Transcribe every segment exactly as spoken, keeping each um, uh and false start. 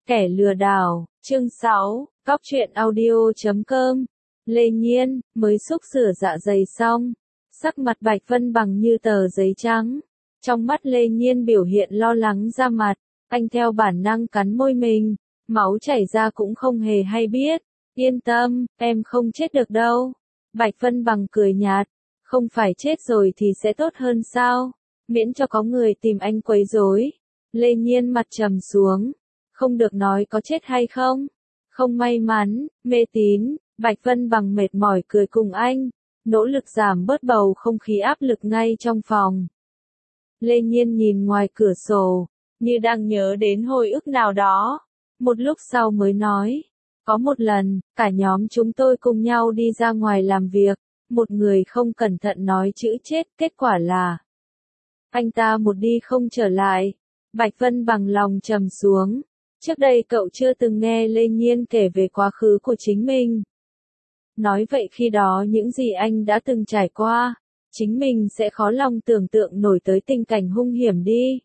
Kẻ lừa đảo, chương sáu, Cóc truyện audio chấm com. Lê Nhiên, mới xúc rửa dạ dày xong. Sắc mặt Bạch Vân bằng như tờ giấy trắng. Trong mắt Lê Nhiên biểu hiện lo lắng ra mặt. Anh theo bản năng cắn môi mình. Máu chảy ra cũng không hề hay biết. Yên tâm, em không chết được đâu. Bạch Vân bằng cười nhạt. Không phải chết rồi thì sẽ tốt hơn sao? Miễn cho có người tìm anh quấy rối. Lê Nhiên mặt trầm xuống. Không được nói có chết hay không. Không may mắn, mê tín, Bạch Vân bằng mệt mỏi cười cùng anh. Nỗ lực giảm bớt bầu không khí áp lực ngay trong phòng. Lê Nhiên nhìn ngoài cửa sổ, như đang nhớ đến hồi ức nào đó. Một lúc sau mới nói. Có một lần, cả nhóm chúng tôi cùng nhau đi ra ngoài làm việc. Một người không cẩn thận nói chữ chết, kết quả là anh ta một đi không trở lại. Bạch Vân bằng lòng trầm xuống. Trước đây cậu chưa từng nghe Lê Nhiên kể về quá khứ của chính mình. Nói vậy khi đó những gì anh đã từng trải qua, chính mình sẽ khó lòng tưởng tượng nổi tới tình cảnh hung hiểm đi.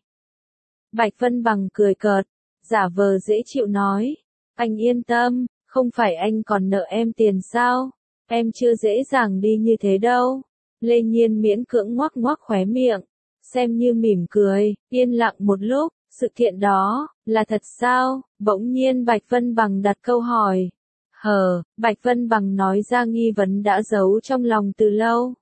Bạch Vân bằng cười cợt, giả vờ dễ chịu nói. Anh yên tâm, không phải anh còn nợ em tiền sao? Em chưa dễ dàng đi như thế đâu. Lê Nhiên miễn cưỡng ngoắc ngoắc khóe miệng, xem như mỉm cười, yên lặng một lúc. Sự kiện đó, là thật sao? Bỗng nhiên Bạch Vân bằng đặt câu hỏi. Hờ, Bạch Vân bằng nói ra nghi vấn đã giấu trong lòng từ lâu.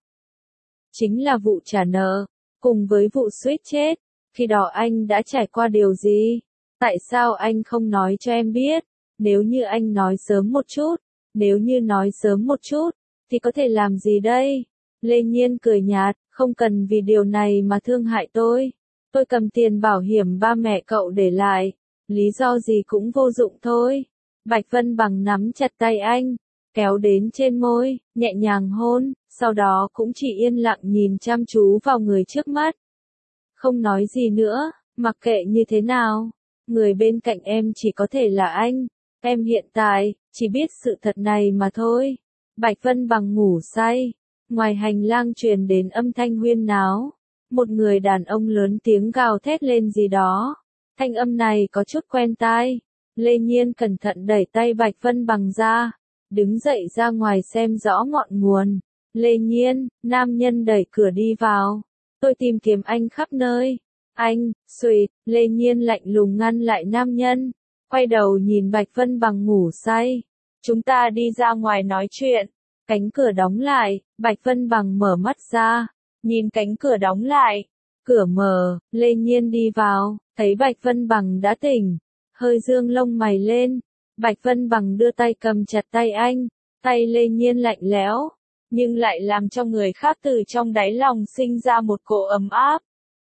Chính là vụ trả nợ, cùng với vụ suýt chết. Khi đó anh đã trải qua điều gì? Tại sao anh không nói cho em biết? Nếu như anh nói sớm một chút, nếu như nói sớm một chút, thì có thể làm gì đây? Lê Nhiên cười nhạt, không cần vì điều này mà thương hại tôi. Tôi cầm tiền bảo hiểm ba mẹ cậu để lại, lý do gì cũng vô dụng thôi. Bạch Vân bằng nắm chặt tay anh, kéo đến trên môi, nhẹ nhàng hôn, sau đó cũng chỉ yên lặng nhìn chăm chú vào người trước mắt. Không nói gì nữa, mặc kệ như thế nào, người bên cạnh em chỉ có thể là anh, em hiện tại, chỉ biết sự thật này mà thôi. Bạch Vân bằng ngủ say, ngoài hành lang truyền đến âm thanh huyên náo. Một người đàn ông lớn tiếng gào thét lên gì đó. Thanh âm này có chút quen tai. Lê Nhiên cẩn thận đẩy tay Bạch Vân bằng ra. Đứng dậy ra ngoài xem rõ ngọn nguồn. Lê Nhiên, nam nhân đẩy cửa đi vào. Tôi tìm kiếm anh khắp nơi. Anh, xuỵt, Lê Nhiên lạnh lùng ngăn lại nam nhân. Quay đầu nhìn Bạch Vân bằng ngủ say. Chúng ta đi ra ngoài nói chuyện. Cánh cửa đóng lại, Bạch Vân bằng mở mắt ra. Nhìn cánh cửa đóng lại, cửa mở, Lê Nhiên đi vào, thấy Bạch Vân bằng đã tỉnh, hơi dương lông mày lên. Bạch Vân bằng đưa tay cầm chặt tay anh, tay Lê Nhiên lạnh lẽo, nhưng lại làm cho người khác từ trong đáy lòng sinh ra một cỗ ấm áp.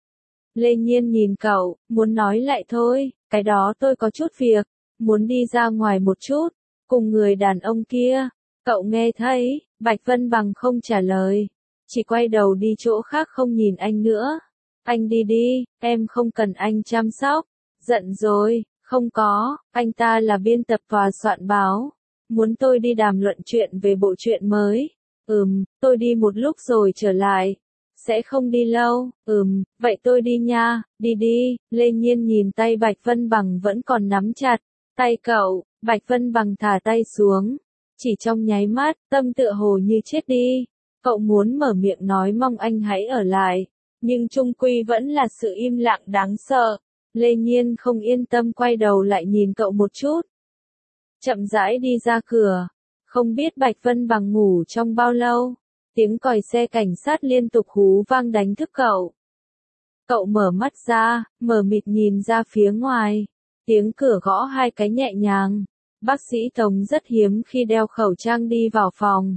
Lê Nhiên nhìn cậu, muốn nói lại thôi, cái đó tôi có chút việc, muốn đi ra ngoài một chút, cùng người đàn ông kia. Cậu nghe thấy? Bạch Vân bằng không trả lời. Chỉ quay đầu đi chỗ khác không nhìn anh nữa. Anh đi đi, em không cần anh chăm sóc. Giận rồi, không có, anh ta là biên tập và soạn báo. Muốn tôi đi đàm luận chuyện về bộ truyện mới. Ừm, tôi đi một lúc rồi trở lại. Sẽ không đi lâu, ừm, vậy tôi đi nha, đi đi. Lê Nhiên nhìn tay Bạch Vân bằng vẫn còn nắm chặt. Tay cậu, Bạch Vân bằng thả tay xuống. Chỉ trong nháy mắt, tâm tựa hồ như chết đi. Cậu muốn mở miệng nói mong anh hãy ở lại, nhưng chung quy vẫn là sự im lặng đáng sợ. Lê Nhiên không yên tâm quay đầu lại nhìn cậu một chút. Chậm rãi đi ra cửa, không biết Bạch Vân bằng ngủ trong bao lâu. Tiếng còi xe cảnh sát liên tục hú vang đánh thức cậu. Cậu mở mắt ra, mờ mịt nhìn ra phía ngoài. Tiếng cửa gõ hai cái nhẹ nhàng. Bác sĩ Tống rất hiếm khi đeo khẩu trang đi vào phòng.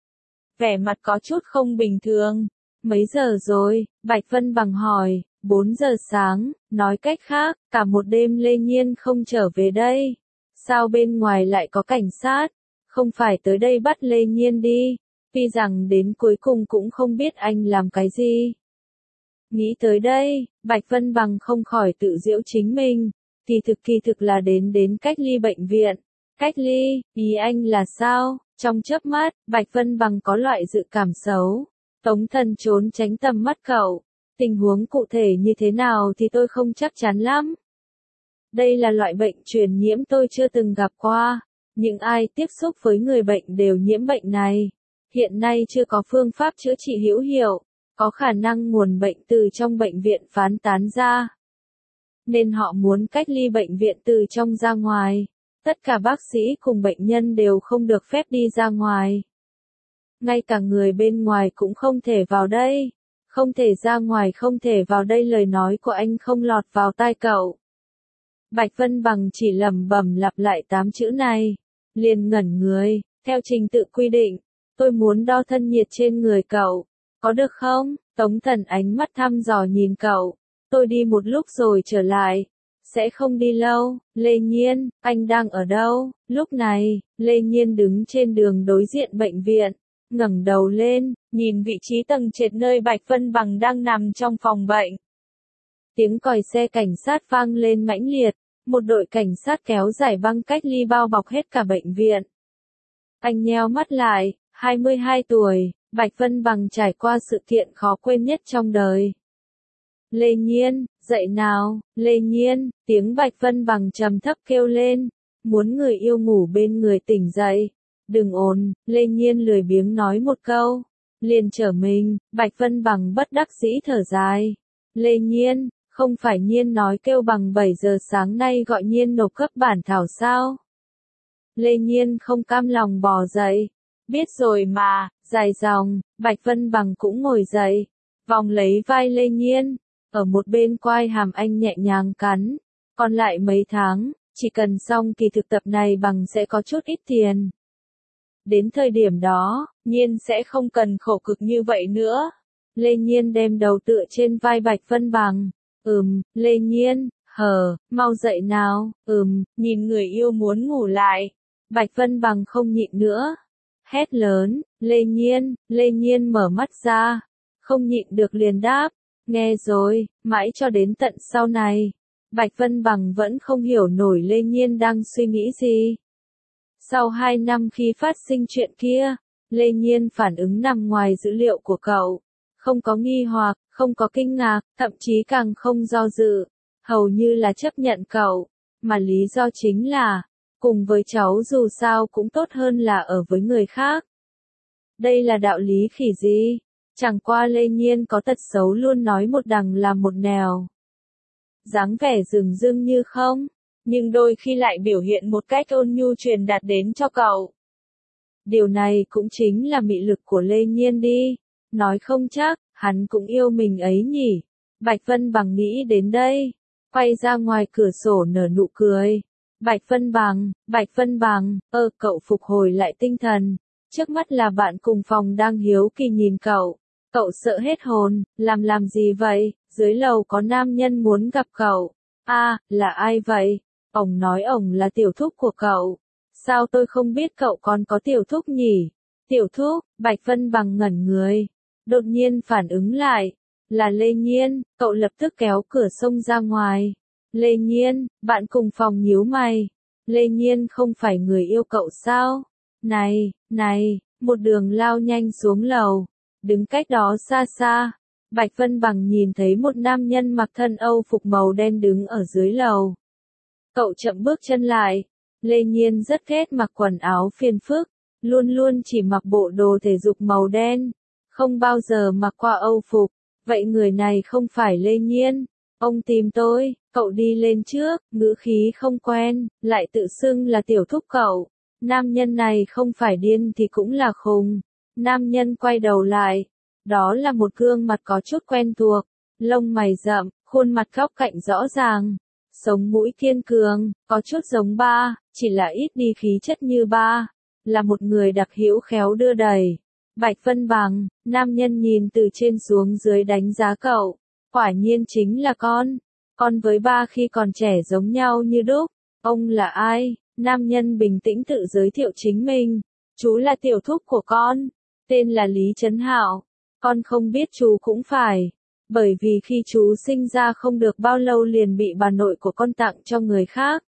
Vẻ mặt có chút không bình thường. Mấy giờ rồi? Bạch Vân bằng hỏi. Bốn giờ sáng, nói cách khác, cả một đêm Lê Nhiên không trở về đây. Sao bên ngoài lại có cảnh sát? Không phải tới đây bắt Lê Nhiên đi. Tuy rằng đến cuối cùng cũng không biết anh làm cái gì. Nghĩ tới đây, Bạch Vân bằng không khỏi tự giễu chính mình. Kỳ thực kỳ thực là đến đến cách ly bệnh viện. Cách ly, ý anh là sao? Trong chớp mắt, Bạch Vân bằng có loại dự cảm xấu. Tống Thần trốn tránh tầm mắt cậu. Tình huống cụ thể như thế nào thì tôi không chắc chắn lắm. Đây là loại bệnh truyền nhiễm tôi chưa từng gặp qua. Những ai tiếp xúc với người bệnh đều nhiễm bệnh này. Hiện nay chưa có phương pháp chữa trị hữu hiệu, có khả năng nguồn bệnh từ trong bệnh viện phán tán ra. Nên họ muốn cách ly bệnh viện từ trong ra ngoài. Tất cả bác sĩ cùng bệnh nhân đều không được phép đi ra ngoài. Ngay cả người bên ngoài cũng không thể vào đây. Không thể ra ngoài, không thể vào đây, lời nói của anh không lọt vào tai cậu. Bạch Vân Bằng chỉ lẩm bẩm lặp lại tám chữ này. Liền ngẩn người, theo trình tự quy định, tôi muốn đo thân nhiệt trên người cậu. Có được không? Tống Thần ánh mắt thăm dò nhìn cậu. Tôi đi một lúc rồi trở lại. Sẽ không đi lâu. Lê Nhiên, anh đang ở đâu? Lúc này, Lê Nhiên đứng trên đường đối diện bệnh viện. Ngẩng đầu lên, nhìn vị trí tầng trệt nơi Bạch Vân Bằng đang nằm trong phòng bệnh. Tiếng còi xe cảnh sát vang lên mãnh liệt. Một đội cảnh sát kéo dài băng cách ly bao bọc hết cả bệnh viện. Anh nheo mắt lại, hai mươi hai tuổi, Bạch Vân Bằng trải qua sự kiện khó quên nhất trong đời. Lê Nhiên, dậy nào, Lê Nhiên, tiếng Bạch Vân Bằng trầm thấp kêu lên, muốn người yêu ngủ bên người tỉnh dậy. Đừng ồn, Lê Nhiên lười biếng nói một câu, liền trở mình, Bạch Vân Bằng bất đắc dĩ thở dài. Lê Nhiên, không phải Nhiên nói kêu bằng bảy giờ sáng nay gọi Nhiên nộp cấp bản thảo sao? Lê Nhiên không cam lòng bò dậy. Biết rồi mà, dài dòng, Bạch Vân Bằng cũng ngồi dậy, vòng lấy vai Lê Nhiên, ở một bên quai hàm anh nhẹ nhàng cắn. Còn lại mấy tháng, chỉ cần xong kỳ thực tập này Bằng sẽ có chút ít tiền. Đến thời điểm đó, Nhiên sẽ không cần khổ cực như vậy nữa. Lê Nhiên đem đầu tựa trên vai Bạch Vân Bằng. Ừm, Lê Nhiên, hờ, mau dậy nào, ừm, nhìn người yêu muốn ngủ lại. Bạch Vân Bằng không nhịn nữa. Hét lớn, Lê Nhiên, Lê Nhiên mở mắt ra. Không nhịn được liền đáp, nghe rồi, mãi cho đến tận sau này. Bạch Vân Bằng vẫn không hiểu nổi Lê Nhiên đang suy nghĩ gì. Sau hai năm khi phát sinh chuyện kia, Lê Nhiên phản ứng nằm ngoài dữ liệu của cậu. Không có nghi hoặc, không có kinh ngạc, thậm chí càng không do dự. Hầu như là chấp nhận cậu. Mà lý do chính là, cùng với cháu dù sao cũng tốt hơn là ở với người khác. Đây là đạo lý khỉ gì? Chẳng qua Lê Nhiên có tật xấu luôn nói một đằng làm một nẻo. Dáng vẻ dửng dưng như không, nhưng đôi khi lại biểu hiện một cách ôn nhu truyền đạt đến cho cậu. Điều này cũng chính là mị lực của Lê Nhiên đi. Nói không chắc, hắn cũng yêu mình ấy nhỉ. Bạch Vân Bằng nghĩ đến đây, quay ra ngoài cửa sổ nở nụ cười. Bạch Vân Bằng, Bạch Vân Bằng, ơ cậu phục hồi lại tinh thần. Trước mắt là bạn cùng phòng đang hiếu kỳ nhìn cậu. Cậu sợ hết hồn, làm làm gì vậy? Dưới lầu có nam nhân muốn gặp cậu. A, à, là ai vậy? Ông nói ông là tiểu thúc của cậu. Sao tôi không biết cậu còn có tiểu thúc nhỉ? Tiểu thúc, Bạch Vân Bằng ngẩn người. Đột nhiên phản ứng lại. Là Lê Nhiên, cậu lập tức kéo cửa xông ra ngoài. Lê Nhiên, bạn cùng phòng nhíu mày. Lê Nhiên không phải người yêu cậu sao? Này, này, một đường lao nhanh xuống lầu. Đứng cách đó xa xa. Bạch Vân Bằng nhìn thấy một nam nhân mặc thân Âu phục màu đen đứng ở dưới lầu. Cậu chậm bước chân lại. Lê Nhiên rất ghét mặc quần áo phiền phức. Luôn luôn chỉ mặc bộ đồ thể dục màu đen. Không bao giờ mặc qua Âu phục. Vậy người này không phải Lê Nhiên. Ông tìm tôi, cậu đi lên trước, ngữ khí không quen, lại tự xưng là tiểu thúc cậu. Nam nhân này không phải điên thì cũng là khùng. Nam nhân quay đầu lại. Đó là một gương mặt có chút quen thuộc. Lông mày rậm, khuôn mặt góc cạnh rõ ràng. Sống mũi kiên cường, có chút giống ba, chỉ là ít đi khí chất như ba. Là một người đặc hữu khéo đưa đẩy. Bạch Vân Bằng, nam nhân nhìn từ trên xuống dưới đánh giá cậu. Quả nhiên chính là con. Con với ba khi còn trẻ giống nhau như đúc. Ông là ai? Nam nhân bình tĩnh tự giới thiệu chính mình. Chú là tiểu thúc của con. Tên là Lý Trấn Hạo. Con không biết chú cũng phải. Bởi vì khi chú sinh ra không được bao lâu liền bị bà nội của con tặng cho người khác.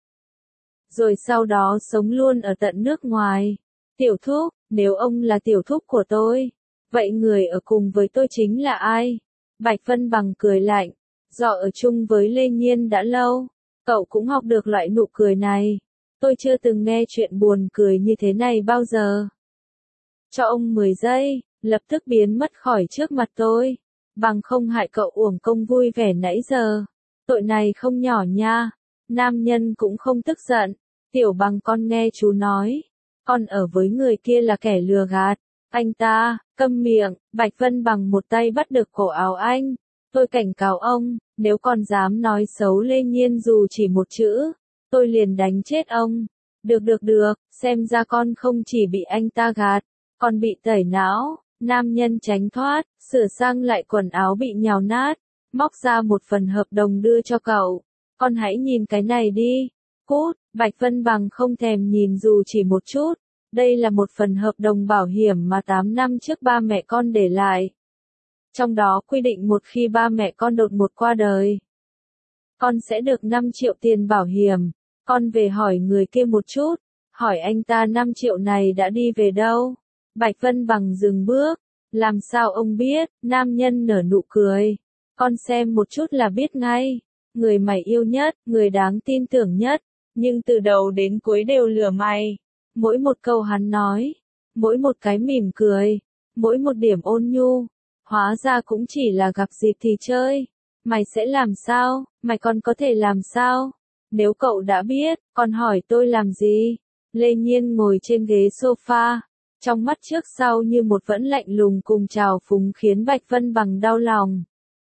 Rồi sau đó sống luôn ở tận nước ngoài. Tiểu thúc, nếu ông là tiểu thúc của tôi, vậy người ở cùng với tôi chính là ai? Bạch Vân Bằng cười lạnh. Do ở chung với Lê Nhiên đã lâu, Cậu cũng học được loại nụ cười này. Tôi chưa từng nghe chuyện buồn cười như thế này bao giờ. Cho ông mười giây, lập tức biến mất khỏi trước mặt tôi. Bằng không hại cậu uổng công vui vẻ nãy giờ. Tội này không nhỏ nha. Nam nhân cũng không tức giận. Tiểu Bằng con nghe chú nói. Con ở với người kia là kẻ lừa gạt. Anh ta, câm miệng, Bạch Vân Bằng một tay bắt được cổ áo anh. Tôi cảnh cáo ông, nếu con dám nói xấu Lê Nhiên dù chỉ một chữ, tôi liền đánh chết ông. Được được được, xem ra con không chỉ bị anh ta gạt, còn bị tẩy não. Nam nhân tránh thoát, sửa sang lại quần áo bị nhào nát, móc ra một phần hợp đồng đưa cho cậu. Con hãy nhìn cái này đi. Cút, Bạch Vân Bằng không thèm nhìn dù chỉ một chút. Đây là một phần hợp đồng bảo hiểm mà tám năm trước ba mẹ con để lại. Trong đó quy định một khi ba mẹ con đột ngột qua đời, con sẽ được năm triệu tiền bảo hiểm. Con về hỏi người kia một chút, hỏi anh ta năm triệu này đã đi về đâu. Bạch Vân Bằng dừng bước. Làm sao ông biết? Nam nhân nở nụ cười. Con xem một chút là biết ngay. Người mày yêu nhất, người đáng tin tưởng nhất, nhưng từ đầu đến cuối đều lừa mày. Mỗi một câu hắn nói, mỗi một cái mỉm cười, mỗi một điểm ôn nhu, hóa ra cũng chỉ là gặp dịp thì chơi. Mày sẽ làm sao? Mày còn có thể làm sao? Nếu cậu đã biết, còn hỏi tôi làm gì? Lê Nhiên ngồi trên ghế sofa, trong mắt trước sau như một vẫn lạnh lùng cùng trào phúng khiến Bạch Vân Bằng đau lòng.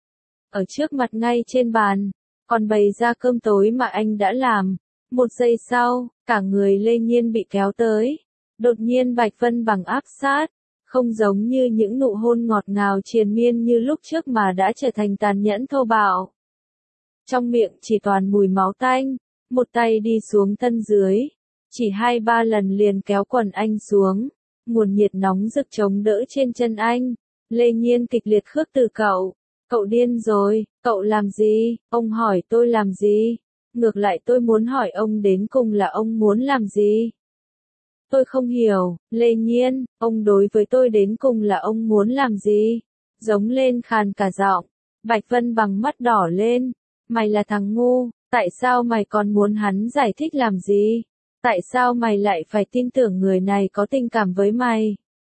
Ở trước mặt ngay trên bàn, còn bày ra cơm tối mà anh đã làm. Một giây sau, cả người Lê Nhiên bị kéo tới. Đột nhiên Bạch Vân Bằng áp sát, không giống như những nụ hôn ngọt ngào triền miên như lúc trước mà đã trở thành tàn nhẫn thô bạo. Trong miệng chỉ toàn mùi máu tanh, một tay đi xuống thân dưới, chỉ hai ba lần liền kéo quần anh xuống, nguồn nhiệt nóng rực chống đỡ trên chân anh. Lê Nhiên kịch liệt khước từ cậu. Cậu điên rồi, cậu làm gì? Ông hỏi tôi làm gì? Ngược lại tôi muốn hỏi ông đến cùng là ông muốn làm gì? Tôi không hiểu, Lê Nhiên, ông đối với tôi đến cùng là ông muốn làm gì? Giống lên khàn cả giọng. Bạch Vân Bằng mắt đỏ lên. Mày là thằng ngu, tại sao mày còn muốn hắn giải thích làm gì? Tại sao mày lại phải tin tưởng người này có tình cảm với mày?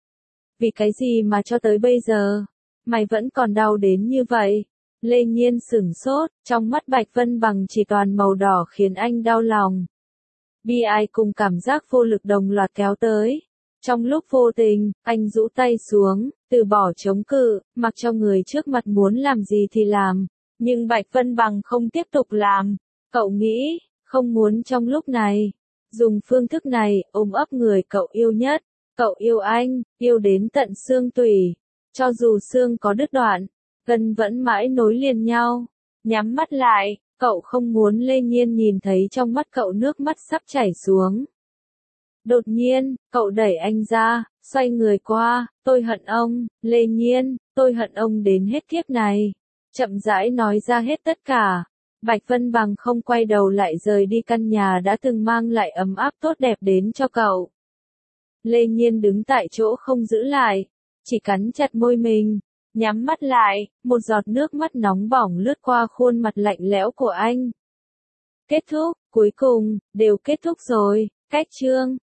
Vì cái gì mà cho tới bây giờ, mày vẫn còn đau đến như vậy? Lê Nhiên sửng sốt, trong mắt Bạch Vân Bằng chỉ toàn màu đỏ khiến anh đau lòng. Bi ai cùng cảm giác vô lực đồng loạt kéo tới. Trong lúc vô tình, anh rũ tay xuống, từ bỏ chống cự, mặc cho người trước mặt muốn làm gì thì làm. Nhưng Bạch Vân Bằng không tiếp tục làm. Cậu nghĩ, không muốn trong lúc này, dùng phương thức này, ôm ấp người cậu yêu nhất. Cậu yêu anh, yêu đến tận xương tủy. Cho dù xương có đứt đoạn, gân vẫn mãi nối liền nhau. Nhắm mắt lại, cậu không muốn Lê Nhiên nhìn thấy trong mắt cậu nước mắt sắp chảy xuống. Đột nhiên, cậu đẩy anh ra, xoay người qua. Tôi hận ông, Lê Nhiên, tôi hận ông đến hết kiếp này. Chậm rãi nói ra hết tất cả. Bạch Vân Bằng không quay đầu lại rời đi căn nhà đã từng mang lại ấm áp tốt đẹp đến cho cậu. Lê Nhiên đứng tại chỗ không giữ lại, chỉ cắn chặt môi mình, nhắm mắt lại, một giọt nước mắt nóng bỏng lướt qua khuôn mặt lạnh lẽo của anh. Kết thúc, cuối cùng, đều kết thúc rồi, cách chương.